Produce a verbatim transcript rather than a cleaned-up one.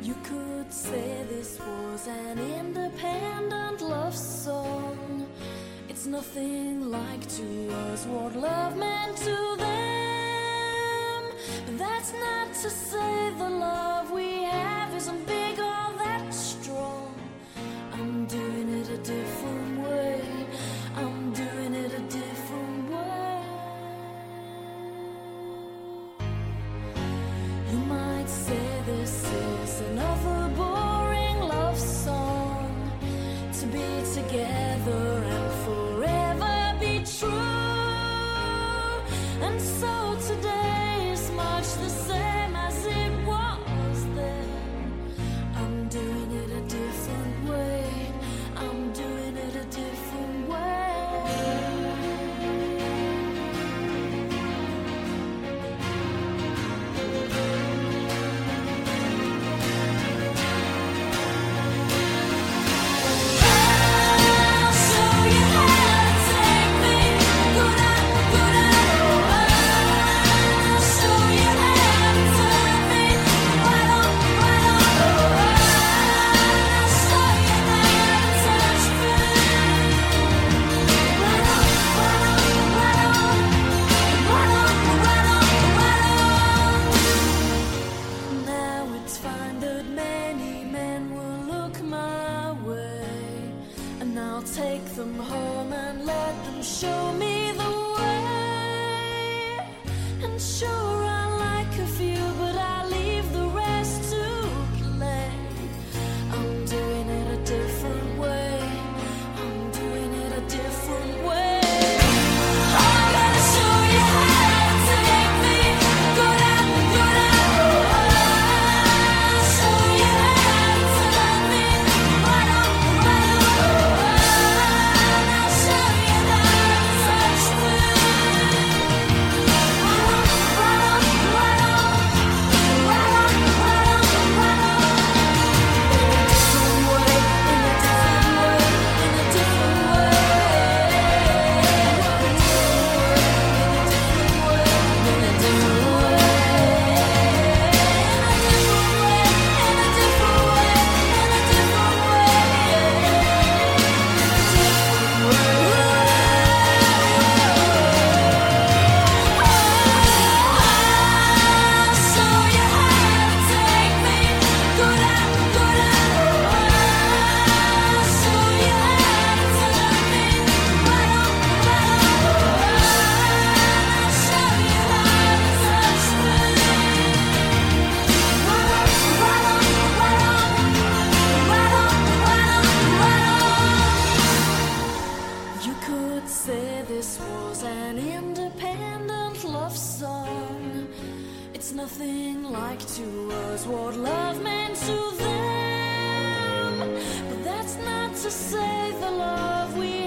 You could say this was an independent love song. It's nothing like to us what love meant to them. But that's not to say the love we have isn't big or that strong. I'm doing it a different way. I'm doing it a different way. You might say this is another boring love song, to be together and forever be true. And so today is much the same as it was then. I'm doing it a different way. I'm doing it a different way. Take them home and let them show me the way. And sure, I like a few, but I leave the rest to play. I'm doing it a different way. I'm doing it a different way. I'm gonna show you how to take me good out, good out. I'll show you how to turn me right on, right on. Nothing like to us what love meant to them. But that's not to say the love we